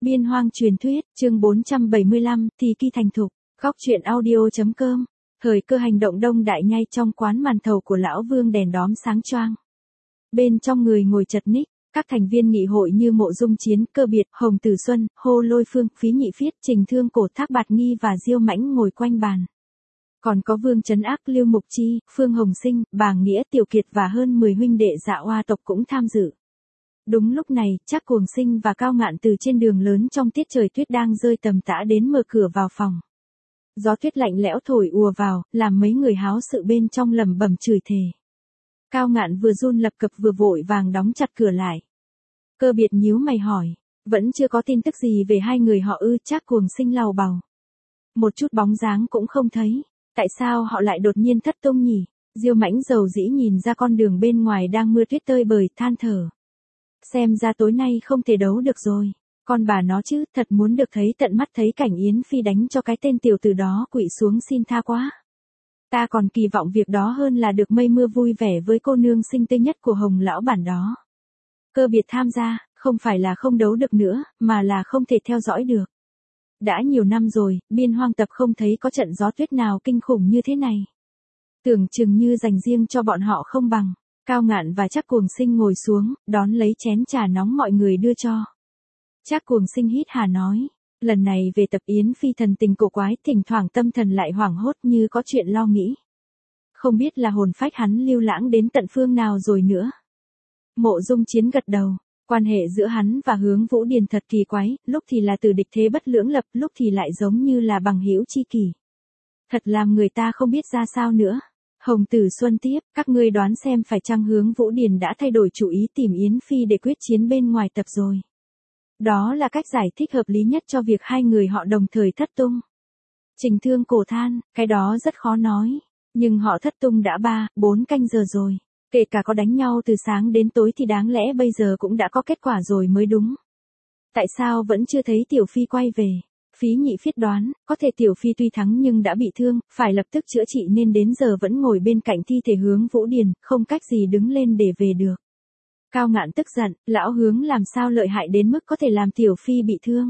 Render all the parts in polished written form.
Biên hoang truyền thuyết, chương 475, thì kỳ thành thục, góc truyện audio.com. Thời cơ hành động đông đại nhai trong quán màn thầu của lão Vương đèn đóm sáng choang. Bên trong người ngồi chật ních, các thành viên nghị hội như Mộ Dung Chiến, Cơ Biệt, Hồng Tử Xuân, Hô Lôi Phương, Phí Nhị Phiết, Trình Thương Cổ, Thác Bạt Nghi và Diêu Mãnh ngồi quanh bàn. Còn có Vương Trấn Ác, Lưu Mục Chi, Phương Hồng Sinh, Bàng Nghĩa, Tiểu Kiệt và hơn 10 huynh đệ Dạ Oa tộc cũng tham dự. Đúng lúc này, Trác Cuồng Sinh và Cao Ngạn từ trên đường lớn trong tiết trời tuyết đang rơi tầm tã đến mở cửa vào phòng. Gió tuyết lạnh lẽo thổi ùa vào, làm mấy người háo sự bên trong lẩm bẩm chửi thề. Cao Ngạn vừa run lập cập vừa vội vàng đóng chặt cửa lại. Cơ Biệt nhíu mày hỏi, vẫn chưa có tin tức gì về hai người họ ư? Trác Cuồng Sinh lầu bầu. Một chút bóng dáng cũng không thấy, tại sao họ lại đột nhiên thất tung nhỉ? Diêu Mãnh dầu dĩ nhìn ra con đường bên ngoài đang mưa tuyết tơi bời, than thở. Xem ra tối nay không thể đấu được rồi. Con bà nó chứ, thật muốn được thấy tận mắt thấy cảnh Yến Phi đánh cho cái tên tiểu tử đó quỵ xuống xin tha quá. Ta còn kỳ vọng việc đó hơn là được mây mưa vui vẻ với cô nương xinh tươi nhất của Hồng lão bản đó. Cơ Biệt tham gia, không phải là không đấu được nữa, mà là không thể theo dõi được. Đã nhiều năm rồi, biên hoang tập không thấy có trận gió tuyết nào kinh khủng như thế này. Tưởng chừng như dành riêng cho bọn họ không bằng. Cao Ngạn và Trác Cuồng Sinh ngồi xuống, đón lấy chén trà nóng mọi người đưa cho. Trác Cuồng Sinh hít hà nói, lần này về tập Yến Phi thần tình cổ quái, thỉnh thoảng tâm thần lại hoảng hốt như có chuyện lo nghĩ. Không biết là hồn phách hắn lưu lãng đến tận phương nào rồi nữa. Mộ Dung Chiến gật đầu, quan hệ giữa hắn và Hướng Vũ Điền thật kỳ quái, lúc thì là từ địch thế bất lưỡng lập, lúc thì lại giống như là bằng hữu chi kỷ. Thật làm người ta không biết ra sao nữa. Hồng Tử Xuân tiếp, các ngươi đoán xem phải chăng Hướng Vũ Điền đã thay đổi chủ ý tìm Yến Phi để quyết chiến bên ngoài tập rồi. Đó là cách giải thích hợp lý nhất cho việc hai người họ đồng thời thất tung. Trình Thương Cổ than, cái đó rất khó nói, nhưng họ thất tung đã 3-4 canh giờ rồi. Kể cả có đánh nhau từ sáng đến tối thì đáng lẽ bây giờ cũng đã có kết quả rồi mới đúng. Tại sao vẫn chưa thấy Tiểu Phi quay về? Phí Nhị Phiết đoán, có thể Tiểu Phi tuy thắng nhưng đã bị thương, phải lập tức chữa trị nên đến giờ vẫn ngồi bên cạnh thi thể Hướng Vũ Điền, không cách gì đứng lên để về được. Cao Ngạn tức giận, lão Hướng làm sao lợi hại đến mức có thể làm Tiểu Phi bị thương?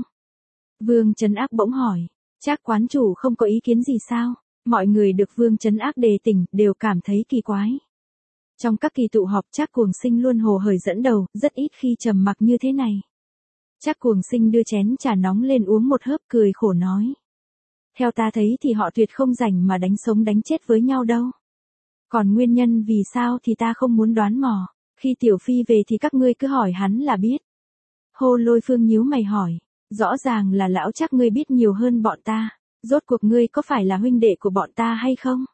Vương Trấn Ác bỗng hỏi, Trác quán chủ không có ý kiến gì sao? Mọi người được Vương Trấn Ác đề tỉnh, đều cảm thấy kỳ quái. Trong các kỳ tụ họp Trác Cuồng Sinh luôn hồ hởi dẫn đầu, rất ít khi trầm mặc như thế này. Trác Cuồng Sinh đưa chén trà nóng lên uống một hớp cười khổ nói. Theo ta thấy thì họ tuyệt không rảnh mà đánh sống đánh chết với nhau đâu. Còn nguyên nhân vì sao thì ta không muốn đoán mò, khi Tiểu Phi về thì các ngươi cứ hỏi hắn là biết. Hô Lôi Phương nhíu mày hỏi, rõ ràng là lão Trác ngươi biết nhiều hơn bọn ta, rốt cuộc ngươi có phải là huynh đệ của bọn ta hay không?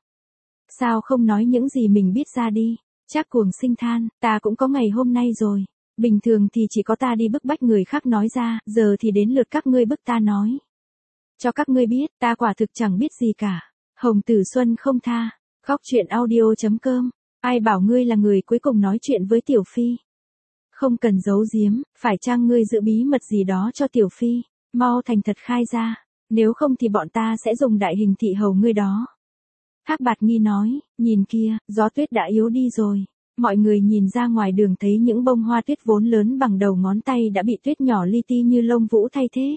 Sao không nói những gì mình biết ra đi? Trác Cuồng Sinh than, ta cũng có ngày hôm nay rồi. Bình thường thì chỉ có ta đi bức bách người khác nói ra, giờ thì đến lượt các ngươi bức ta nói. Cho các ngươi biết, ta quả thực chẳng biết gì cả. Hồng Tử Xuân không tha. Góc truyện audio.com. Ai bảo ngươi là người cuối cùng nói chuyện với Tiểu Phi? Không cần giấu giếm, phải chăng ngươi giữ bí mật gì đó cho Tiểu Phi? Mau thành thật khai ra, nếu không thì bọn ta sẽ dùng đại hình thị hầu ngươi đó. Thác Bạt Nghi nói, nhìn kia, gió tuyết đã yếu đi rồi. Mọi người nhìn ra ngoài đường thấy những bông hoa tuyết vốn lớn bằng đầu ngón tay đã bị tuyết nhỏ li ti như lông vũ thay thế.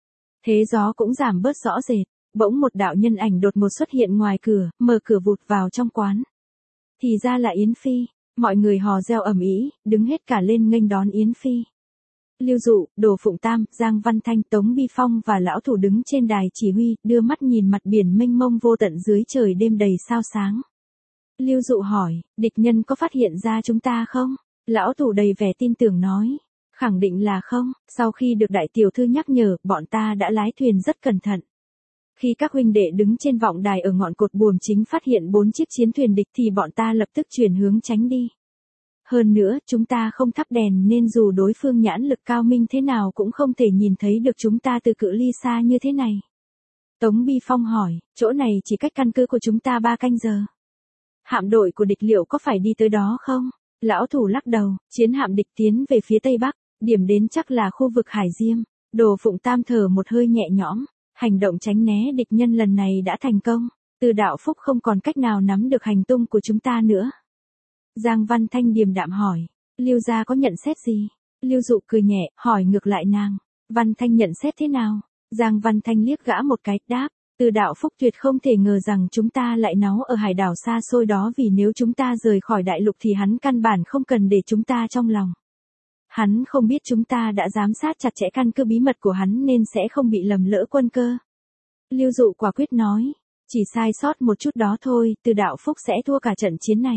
Thế gió cũng giảm bớt rõ rệt, bỗng một đạo nhân ảnh đột ngột xuất hiện ngoài cửa, mở cửa vụt vào trong quán. Thì ra là Yến Phi, mọi người hò reo ầm ĩ, đứng hết cả lên nghênh đón Yến Phi. Lưu Dụ, Đồ Phụng Tam, Giang Văn Thanh, Tống Bi Phong và lão thủ đứng trên đài chỉ huy, đưa mắt nhìn mặt biển mênh mông vô tận dưới trời đêm đầy sao sáng. Lưu Dụ hỏi, địch nhân có phát hiện ra chúng ta không? Lão thủ đầy vẻ tin tưởng nói, khẳng định là không, sau khi được đại tiểu thư nhắc nhở, bọn ta đã lái thuyền rất cẩn thận. Khi các huynh đệ đứng trên vọng đài ở ngọn cột buồm chính phát hiện 4 chiếc chiến thuyền địch thì bọn ta lập tức chuyển hướng tránh đi. Hơn nữa, chúng ta không thắp đèn nên dù đối phương nhãn lực cao minh thế nào cũng không thể nhìn thấy được chúng ta từ cự ly xa như thế này. Tống Bi Phong hỏi, chỗ này chỉ cách căn cứ của chúng ta 3 canh giờ. Hạm đội của địch liệu có phải đi tới đó không? Lão thủ lắc đầu, chiến hạm địch tiến về phía tây bắc, điểm đến chắc là khu vực Hải Diêm. Đồ Phụng Tam thở một hơi nhẹ nhõm, hành động tránh né địch nhân lần này đã thành công. Từ Đạo Phúc không còn cách nào nắm được hành tung của chúng ta nữa. Giang Văn Thanh điềm đạm hỏi, Lưu gia có nhận xét gì? Lưu Dụ cười nhẹ, hỏi ngược lại nàng, Văn Thanh nhận xét thế nào? Giang Văn Thanh liếc gã một cái, đáp, Từ Đạo Phúc tuyệt không thể ngờ rằng chúng ta lại náu ở hải đảo xa xôi đó, vì nếu chúng ta rời khỏi đại lục thì hắn căn bản không cần để chúng ta trong lòng. Hắn không biết chúng ta đã giám sát chặt chẽ căn cứ bí mật của hắn nên sẽ không bị lầm lỡ quân cơ. Lưu Dụ quả quyết nói, chỉ sai sót một chút đó thôi, Từ Đạo Phúc sẽ thua cả trận chiến này.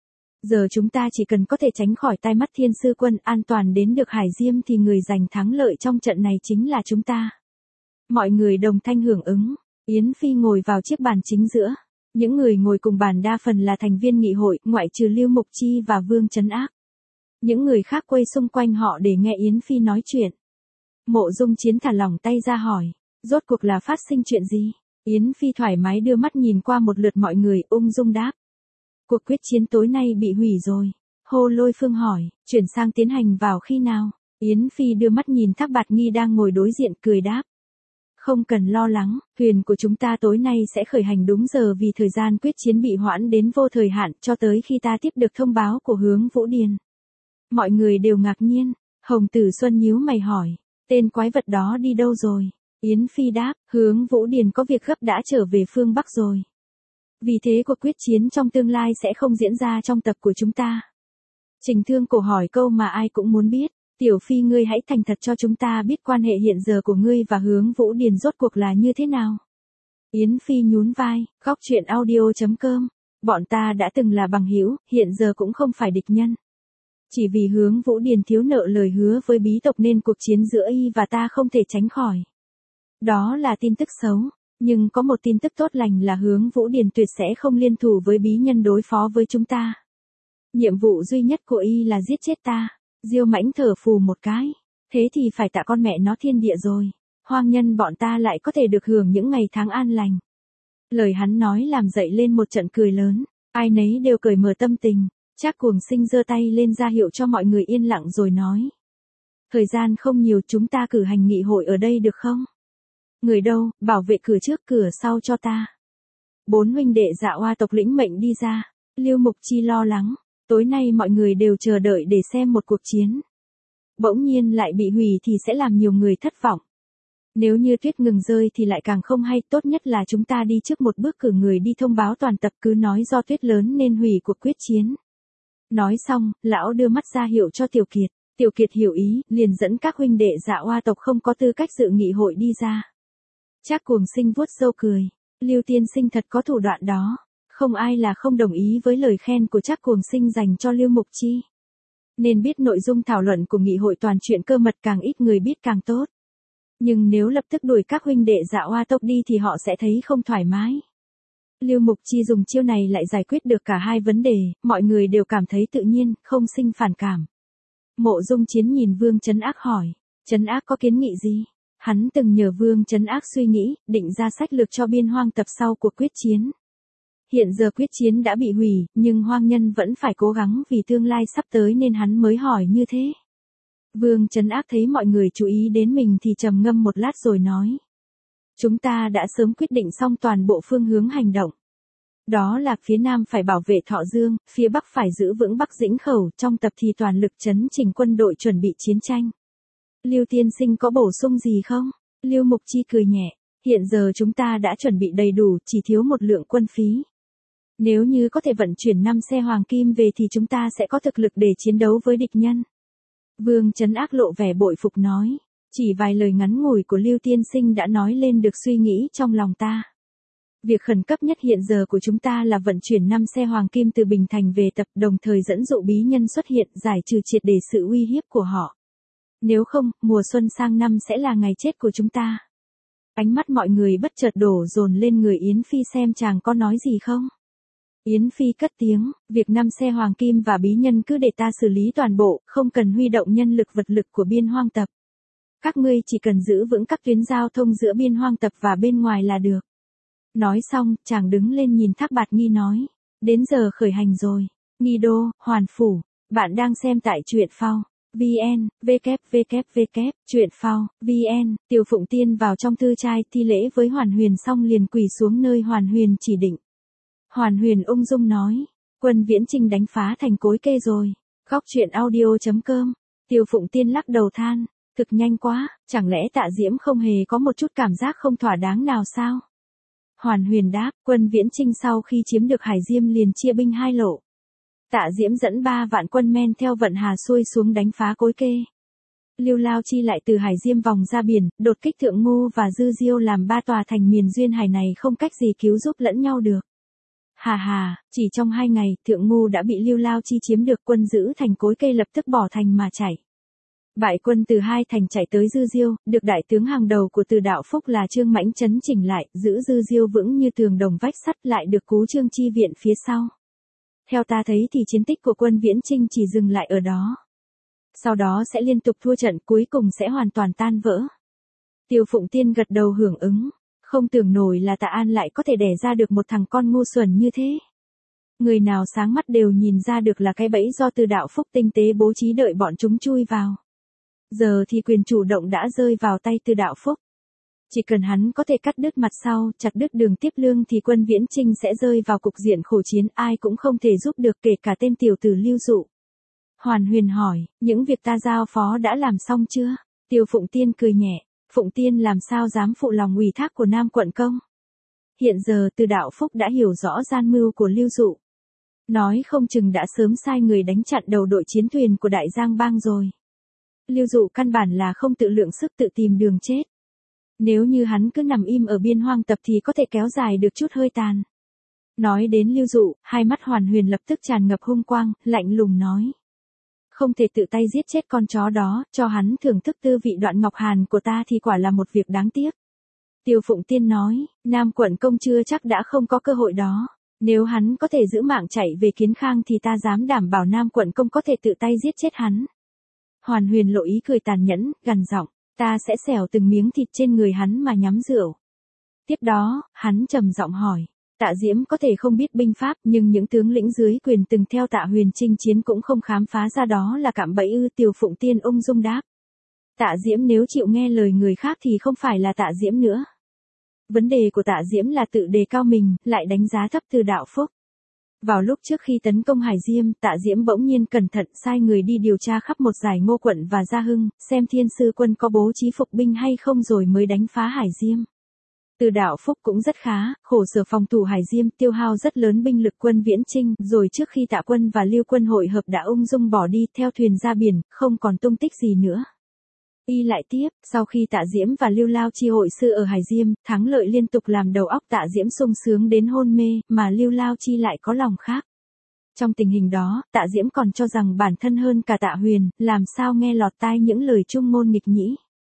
Giờ chúng ta chỉ cần có thể tránh khỏi tai mắt Thiên Sư Quân, an toàn đến được Hải Diêm thì người giành thắng lợi trong trận này chính là chúng ta. Mọi người đồng thanh hưởng ứng. Yến Phi ngồi vào chiếc bàn chính giữa. Những người ngồi cùng bàn đa phần là thành viên nghị hội, ngoại trừ Lưu Mục Chi và Vương Trấn Ác. Những người khác quay xung quanh họ để nghe Yến Phi nói chuyện. Mộ Dung Chiến thả lỏng tay ra hỏi, rốt cuộc là phát sinh chuyện gì? Yến Phi thoải mái đưa mắt nhìn qua một lượt mọi người, ung dung đáp. Cuộc quyết chiến tối nay bị hủy rồi. Hồ Lôi Phương hỏi, chuyển sang tiến hành vào khi nào? Yến Phi đưa mắt nhìn Thác Bạt Nghi đang ngồi đối diện, cười đáp. Không cần lo lắng, thuyền của chúng ta tối nay sẽ khởi hành đúng giờ vì thời gian quyết chiến bị hoãn đến vô thời hạn cho tới khi ta tiếp được thông báo của Hướng Vũ Điền. Mọi người đều ngạc nhiên. Hồng Tử Xuân nhíu mày hỏi, tên quái vật đó đi đâu rồi? Yến Phi đáp, Hướng Vũ Điền có việc gấp đã trở về phương Bắc rồi. Vì thế cuộc quyết chiến trong tương lai sẽ không diễn ra trong tập của chúng ta. Trình Thương Cổ hỏi câu mà ai cũng muốn biết. Tiểu Phi ngươi hãy thành thật cho chúng ta biết quan hệ hiện giờ của ngươi và Hướng Vũ Điền rốt cuộc là như thế nào. Yến Phi nhún vai, góc truyện audio.com. Bọn ta đã từng là bằng hữu, hiện giờ cũng không phải địch nhân. Chỉ vì Hướng Vũ Điền thiếu nợ lời hứa với bí tộc nên cuộc chiến giữa y và ta không thể tránh khỏi. Đó là tin tức xấu, nhưng có một tin tức tốt lành là Hướng Vũ Điền tuyệt sẽ không liên thủ với bí nhân đối phó với chúng ta. Nhiệm vụ duy nhất của y là giết chết ta. Diêu Mãnh thở phù một cái, thế thì phải tạ con mẹ nó thiên địa rồi. Hoang nhân bọn ta lại có thể được hưởng những ngày tháng an lành. Lời hắn nói làm dậy lên một trận cười lớn, ai nấy đều cởi mở tâm tình. Trác Cuồng Sinh giơ tay lên ra hiệu cho mọi người yên lặng rồi nói. Thời gian không nhiều, chúng ta cử hành nghị hội ở đây được không? Người đâu, bảo vệ cửa trước cửa sau cho ta. 4 huynh đệ Dạ Oa tộc lĩnh mệnh đi ra. Lưu Mục Chi lo lắng, tối nay mọi người đều chờ đợi để xem một cuộc chiến. Bỗng nhiên lại bị hủy thì sẽ làm nhiều người thất vọng. Nếu như tuyết ngừng rơi thì lại càng không hay, tốt nhất là chúng ta đi trước một bước cử người đi thông báo toàn tập, cứ nói do tuyết lớn nên hủy cuộc quyết chiến. Nói xong, lão đưa mắt ra hiệu cho Tiểu Kiệt. Tiểu Kiệt hiểu ý, liền dẫn các huynh đệ Dạ Oa tộc không có tư cách dự nghị hội đi ra. Trác Cuồng Sinh vuốt râu cười, Lưu tiên sinh thật có thủ đoạn đó. Không ai là không đồng ý với lời khen của Trác Cuồng Sinh dành cho Lưu Mục Chi. Nên biết nội dung thảo luận của nghị hội toàn chuyện cơ mật càng ít người biết càng tốt. Nhưng nếu lập tức đuổi các huynh đệ Dạ Oa tộc đi thì họ sẽ thấy không thoải mái. Lưu Mục Chi dùng chiêu này lại giải quyết được cả hai vấn đề, mọi người đều cảm thấy tự nhiên, không sinh phản cảm. Mộ Dung Chiến nhìn Vương Trấn Ác hỏi, Trấn Ác có kiến nghị gì? Hắn từng nhờ Vương Trấn Ác suy nghĩ, định ra sách lược cho Biên Hoang tập sau cuộc quyết chiến. Hiện giờ quyết chiến đã bị hủy, nhưng hoang nhân vẫn phải cố gắng vì tương lai sắp tới nên hắn mới hỏi như thế. Vương Trấn Ác thấy mọi người chú ý đến mình thì trầm ngâm một lát rồi nói. Chúng ta đã sớm quyết định xong toàn bộ phương hướng hành động. Đó là phía Nam phải bảo vệ Thọ Dương, phía Bắc phải giữ vững Bắc Dĩnh Khẩu, trong tập thì toàn lực chấn chỉnh quân đội chuẩn bị chiến tranh. Lưu tiên sinh có bổ sung gì không? Lưu Mục Chi cười nhẹ, hiện giờ chúng ta đã chuẩn bị đầy đủ, chỉ thiếu một lượng quân phí. Nếu như có thể vận chuyển 5 xe hoàng kim về thì chúng ta sẽ có thực lực để chiến đấu với địch nhân. Vương Trấn Ác lộ vẻ bội phục nói, chỉ vài lời ngắn ngủi của Lưu tiên sinh đã nói lên được suy nghĩ trong lòng ta. Việc khẩn cấp nhất hiện giờ của chúng ta là vận chuyển 5 xe hoàng kim từ Bình Thành về tập, đồng thời dẫn dụ bí nhân xuất hiện, giải trừ triệt để sự uy hiếp của họ. Nếu không, mùa xuân sang năm sẽ là ngày chết của chúng ta. Ánh mắt mọi người bất chợt đổ dồn lên người Yến Phi xem chàng có nói gì không. Yến Phi cất tiếng, việc 5 xe hoàng kim và bí nhân cứ để ta xử lý toàn bộ, không cần huy động nhân lực vật lực của Biên Hoang tập. Các ngươi chỉ cần giữ vững các tuyến giao thông giữa Biên Hoang tập và bên ngoài là được. Nói xong, chàng đứng lên nhìn Thác Bạt Nghi nói, đến giờ khởi hành rồi. Nghi Đô, Hoàn Phủ, bạn đang xem tại truyện phao. VN, www, truyện phao, VN, Tiểu Phụng Tiên vào trong tư trai thi lễ với Hoàn Huyền xong liền quỳ xuống nơi Hoàn Huyền chỉ định. Hoàn Huyền ung dung nói, Quân Viễn Chinh đánh phá thành cối kê rồi. Góc truyện audio.com, Tiểu Phụng Tiên lắc đầu than, Thực nhanh quá, chẳng lẽ Tạ Diễm không hề có một chút cảm giác không thỏa đáng nào sao? Hoàn Huyền đáp, quân Viễn Chinh sau khi chiếm được Hải Diêm liền chia binh hai lộ. Tạ Diễm dẫn 3 vạn quân men theo vận hà xuôi xuống đánh phá Cối Kê. Lưu Lao Chi lại từ Hải Diêm vòng ra biển, đột kích Thượng Ngu và Dư Diêu làm 3 tòa thành miền duyên hải này không cách gì cứu giúp lẫn nhau được. Hà hà, chỉ trong 2 ngày, Thượng Ngu đã bị Lưu Lao Chi chiếm được, quân giữ thành Cối Kê lập tức bỏ thành mà chạy. Bại quân từ 2 thành chạy tới Dư Diêu, được đại tướng hàng đầu của Từ Đạo Phúc là Trương Mãnh chấn chỉnh lại, giữ Dư Diêu vững như tường đồng vách sắt, lại được Cú Trương chi viện phía sau. Theo ta thấy thì chiến tích của quân Viễn Chinh chỉ dừng lại ở đó. Sau đó sẽ liên tục thua trận, cuối cùng sẽ hoàn toàn tan vỡ. Tiêu Phụng Tiên gật đầu hưởng ứng, không tưởng nổi là Tạ An lại có thể đẻ ra được một thằng con ngu xuẩn như thế. Người nào sáng mắt đều nhìn ra được là cái bẫy do Từ Đạo Phúc tinh tế bố trí đợi bọn chúng chui vào. Giờ thì quyền chủ động đã rơi vào tay Từ Đạo Phúc. Chỉ cần hắn có thể cắt đứt mặt sau, chặt đứt đường tiếp lương thì quân Viễn Chinh sẽ rơi vào cục diện khổ chiến, ai cũng không thể giúp được, kể cả tên tiểu tử Lưu Dụ. Hoàn Huyền hỏi, những việc ta giao phó đã làm xong chưa? Tiêu Phụng Tiên cười nhẹ, Phụng Tiên làm sao dám phụ lòng ủy thác của Nam quận công. Hiện giờ Từ Đạo Phúc đã hiểu rõ gian mưu của Lưu Dụ. Nói không chừng đã sớm sai người đánh chặn đầu đội chiến thuyền của Đại Giang Bang rồi. Lưu Dụ căn bản là không tự lượng sức tự tìm đường chết. Nếu như hắn cứ nằm im ở biên hoang tập thì có thể kéo dài được chút hơi tàn. Nói đến Lưu Dụ, hai mắt Hoàn Huyền lập tức tràn ngập hung quang, lạnh lùng nói. Không thể tự tay giết chết con chó đó, cho hắn thưởng thức tư vị Đoạn Ngọc Hàn của ta thì quả là một việc đáng tiếc. Tiêu Phụng Tiên nói, Nam quận công chưa chắc đã không có cơ hội đó. Nếu hắn có thể giữ mạng chạy về Kiến Khang thì ta dám đảm bảo Nam quận công có thể tự tay giết chết hắn. Hoàn Huyền lộ ý cười tàn nhẫn, gằn giọng, ta sẽ xẻo từng miếng thịt trên người hắn mà nhắm rượu. Tiếp đó, hắn trầm giọng hỏi, Tạ Diễm có thể không biết binh pháp nhưng những tướng lĩnh dưới quyền từng theo Tạ Huyền chinh chiến cũng không khám phá ra đó là cạm bẫy ư? Tiêu Phụng Tiên ung dung đáp. Tạ Diễm nếu chịu nghe lời người khác thì không phải là Tạ Diễm nữa. Vấn đề của Tạ Diễm là tự đề cao mình, lại đánh giá thấp Từ Đạo Phúc. Vào lúc trước khi tấn công Hải Diêm, Tạ Diễm bỗng nhiên cẩn thận sai người đi điều tra khắp một dải Ngô quận và Gia Hưng, xem Thiên Sư quân có bố trí phục binh hay không rồi mới đánh phá Hải Diêm. Từ Đạo Phúc cũng rất khá, khổ sở phòng thủ Hải Diêm, tiêu hao rất lớn binh lực quân Viễn Chinh, rồi trước khi Tạ quân và Lưu quân hội hợp đã ung dung bỏ đi theo thuyền ra biển, không còn tung tích gì nữa. Y lại tiếp, sau khi Tạ Diễm và Lưu Lao Chi hội sư ở Hải Diêm, thắng lợi liên tục làm đầu óc Tạ Diễm sung sướng đến hôn mê, mà Lưu Lao Chi lại có lòng khác. Trong tình hình đó, Tạ Diễm còn cho rằng bản thân hơn cả Tạ Huyền, làm sao nghe lọt tai những lời trung ngôn nghịch nhĩ.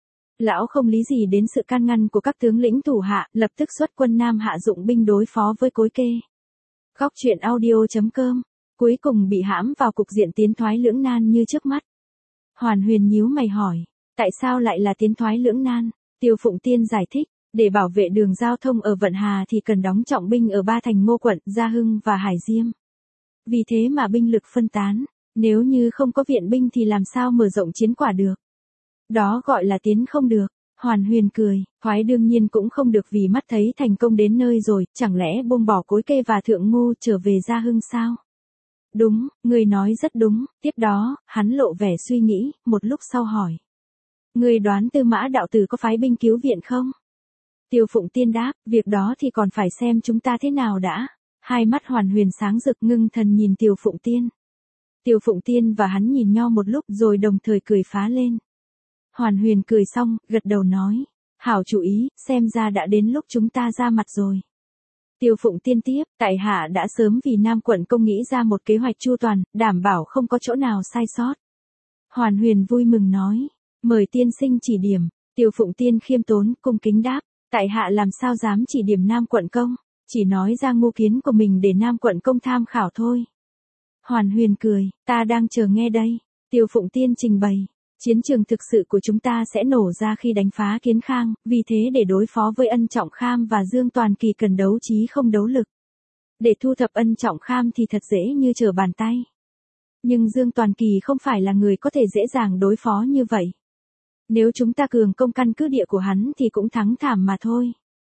Lão không lý gì đến sự can ngăn của các tướng lĩnh thủ hạ, lập tức xuất quân Nam hạ dụng binh đối phó với Cối Kê. Góc truyện audio.com, cuối cùng bị hãm vào cục diện tiến thoái lưỡng nan như trước mắt. Hoàn Huyền nhíu mày hỏi, tại sao lại là tiến thoái lưỡng nan? Tiêu Phụng Tiên giải thích, để bảo vệ đường giao thông ở Vận Hà thì cần đóng trọng binh ở 3 thành Ngô quận, Gia Hưng và Hải Diêm. Vì thế mà binh lực phân tán, nếu như không có viện binh thì làm sao mở rộng chiến quả được. Đó gọi là tiến không được. Hoàn Huyền cười, thoái đương nhiên cũng không được vì mắt thấy thành công đến nơi rồi, chẳng lẽ buông bỏ Cối Kê và Thượng Ngu trở về Gia Hưng sao? Đúng, người nói rất đúng. Tiếp đó, hắn lộ vẻ suy nghĩ, một lúc sau hỏi. Người đoán Tư Mã đạo tử có phái binh cứu viện không? Tiêu Phụng Tiên đáp, việc đó thì còn phải xem chúng ta thế nào đã. Hai mắt Hoàn Huyền sáng rực, ngưng thần nhìn Tiêu Phụng Tiên. Tiêu Phụng Tiên và hắn nhìn nhau một lúc rồi đồng thời cười phá lên. Hoàn Huyền cười xong, gật đầu nói, hảo chủ ý, xem ra đã đến lúc chúng ta ra mặt rồi. Tiêu Phụng Tiên tiếp, tại hạ đã sớm vì Nam quận công nghĩ ra một kế hoạch chu toàn, đảm bảo không có chỗ nào sai sót. Hoàn Huyền vui mừng nói, mời tiên sinh chỉ điểm. Tiêu Phụng Tiên khiêm tốn, cung kính đáp, tại hạ làm sao dám chỉ điểm Nam quận công, chỉ nói ra ngô kiến của mình để Nam quận công tham khảo thôi. Hoàn Huyền cười, ta đang chờ nghe đây. Tiêu Phụng Tiên trình bày, chiến trường thực sự của chúng ta sẽ nổ ra khi đánh phá Kiến Khang, vì thế để đối phó với Ân Trọng Kham và Dương Toàn Kỳ cần đấu trí không đấu lực. Để thu thập Ân Trọng Kham thì thật dễ như trở bàn tay. Nhưng Dương Toàn Kỳ không phải là người có thể dễ dàng đối phó như vậy. Nếu chúng ta cường công căn cứ địa của hắn thì cũng thắng thảm mà thôi.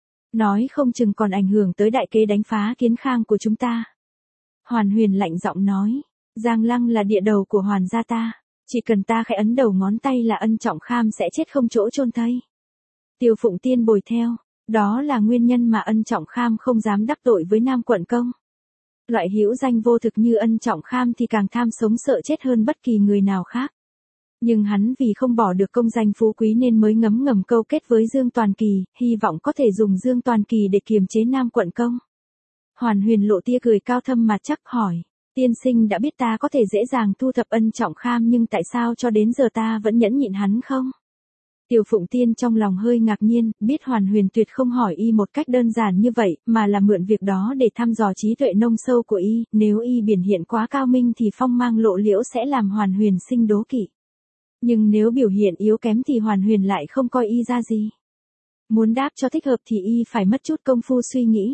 Nói không chừng còn ảnh hưởng tới đại kế đánh phá Kiến Khang của chúng ta. Hoàn Huyền lạnh giọng nói, Giang Lăng là địa đầu của Hoàn gia ta. Chỉ cần ta khẽ ấn đầu ngón tay là Ân Trọng Kham sẽ chết không chỗ chôn thây. Tiêu Phụng Tiên bồi theo, đó là nguyên nhân mà Ân Trọng Kham không dám đắc tội với Nam Quận Công. Loại hữu danh vô thực như Ân Trọng Kham thì càng tham sống sợ chết hơn bất kỳ người nào khác. Nhưng hắn vì không bỏ được công danh phú quý nên mới ngấm ngầm câu kết với Dương Toàn Kỳ, hy vọng có thể dùng Dương Toàn Kỳ để kiềm chế Nam Quận Công. Hoàn Huyền lộ tia cười cao thâm mà chắc hỏi, tiên sinh đã biết ta có thể dễ dàng thu thập Ân Trọng Kham nhưng tại sao cho đến giờ ta vẫn nhẫn nhịn hắn không? Tiêu Phụng Tiên trong lòng hơi ngạc nhiên, biết Hoàn Huyền tuyệt không hỏi y một cách đơn giản như vậy, mà là mượn việc đó để thăm dò trí tuệ nông sâu của y, nếu y biểu hiện quá cao minh thì phong mang lộ liễu sẽ làm Hoàn Huyền sinh đố kỵ. Nhưng nếu biểu hiện yếu kém thì Hoàn Huyền lại không coi y ra gì. Muốn đáp cho thích hợp thì y phải mất chút công phu suy nghĩ.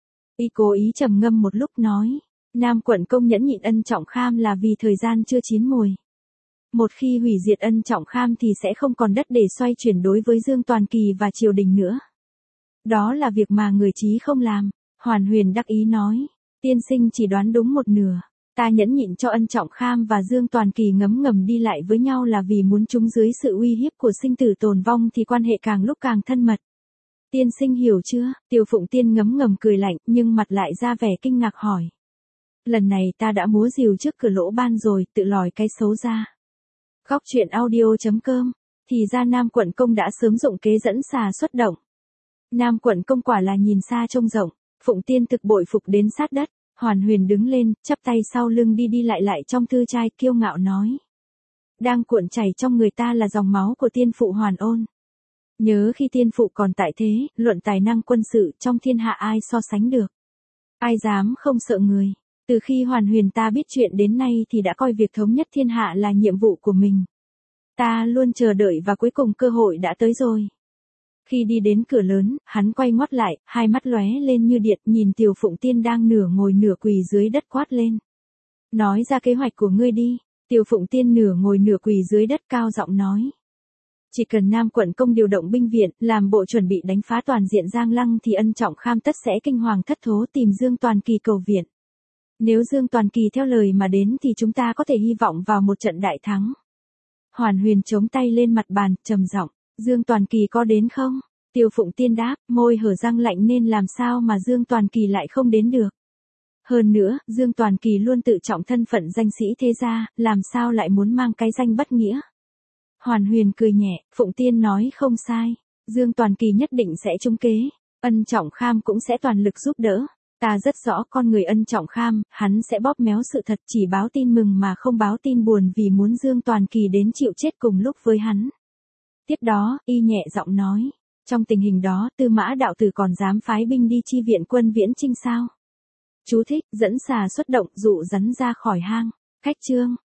Y cố ý trầm ngâm một lúc nói, Nam Quận Công nhẫn nhịn Ân Trọng Kham là vì thời gian chưa chín mùi. Một khi hủy diệt Ân Trọng Kham thì sẽ không còn đất để xoay chuyển đối với Dương Toàn Kỳ và triều đình nữa. Đó là việc mà người trí không làm. Hoàn Huyền đắc ý nói, tiên sinh chỉ đoán đúng một nửa. Ta nhẫn nhịn cho Ân Trọng Kham và Dương Toàn Kỳ ngấm ngầm đi lại với nhau là vì muốn chúng dưới sự uy hiếp của sinh tử tồn vong thì quan hệ càng lúc càng thân mật. Tiên sinh hiểu chưa? Tiêu Phụng Tiên ngấm ngầm cười lạnh nhưng mặt lại ra vẻ kinh ngạc hỏi. Lần này ta đã múa rìu trước cửa lỗ ban rồi, tự lòi cái xấu ra. Góc truyện audio.com. Thì ra Nam Quận Công đã sớm dụng kế dẫn xà xuất động. Nam Quận Công quả là nhìn xa trông rộng. Phụng Tiên thực bội phục đến sát đất. Hoàn Huyền đứng lên, chắp tay sau lưng đi lại trong thư trai kiêu ngạo nói. Đang cuộn chảy trong người ta là dòng máu của tiên phụ Hoàn Ôn. Nhớ khi tiên phụ còn tại thế, luận tài năng quân sự trong thiên hạ ai so sánh được. Ai dám không sợ người. Từ khi Hoàn Huyền ta biết chuyện đến nay thì đã coi việc thống nhất thiên hạ là nhiệm vụ của mình. Ta luôn chờ đợi và cuối cùng cơ hội đã tới rồi. Khi đi đến cửa lớn, hắn quay ngoắt lại, hai mắt lóe lên như điện nhìn Tiêu Phụng Tiên đang nửa ngồi nửa quỳ dưới đất quát lên. Nói ra kế hoạch của ngươi đi. Tiêu Phụng Tiên nửa ngồi nửa quỳ dưới đất cao giọng nói. Chỉ cần Nam Quận Công điều động binh viện, làm bộ chuẩn bị đánh phá toàn diện Giang Lăng thì Ân Trọng Kham tất sẽ kinh hoàng thất thố tìm Dương Toàn Kỳ cầu viện. Nếu Dương Toàn Kỳ theo lời mà đến thì chúng ta có thể hy vọng vào một trận đại thắng. Hoàn Huyền chống tay lên mặt bàn, trầm giọng, Dương Toàn Kỳ có đến không? Tiêu Phụng Tiên đáp, môi hở răng lạnh nên làm sao mà Dương Toàn Kỳ lại không đến được. Hơn nữa, Dương Toàn Kỳ luôn tự trọng thân phận danh sĩ thế gia, làm sao lại muốn mang cái danh bất nghĩa. Hoàn Huyền cười nhẹ, Phụng Tiên nói không sai. Dương Toàn Kỳ nhất định sẽ trúng kế. Ân Trọng Kham cũng sẽ toàn lực giúp đỡ. Ta rất rõ con người Ân Trọng Kham, hắn sẽ bóp méo sự thật chỉ báo tin mừng mà không báo tin buồn vì muốn Dương Toàn Kỳ đến chịu chết cùng lúc với hắn. Tiếp đó, y nhẹ giọng nói. Trong tình hình đó, Tư Mã đạo tử còn dám phái binh đi chi viện quân Viễn Chinh sao? Chú thích, dẫn xà xuất động dụ rắn ra khỏi hang. Khách chương.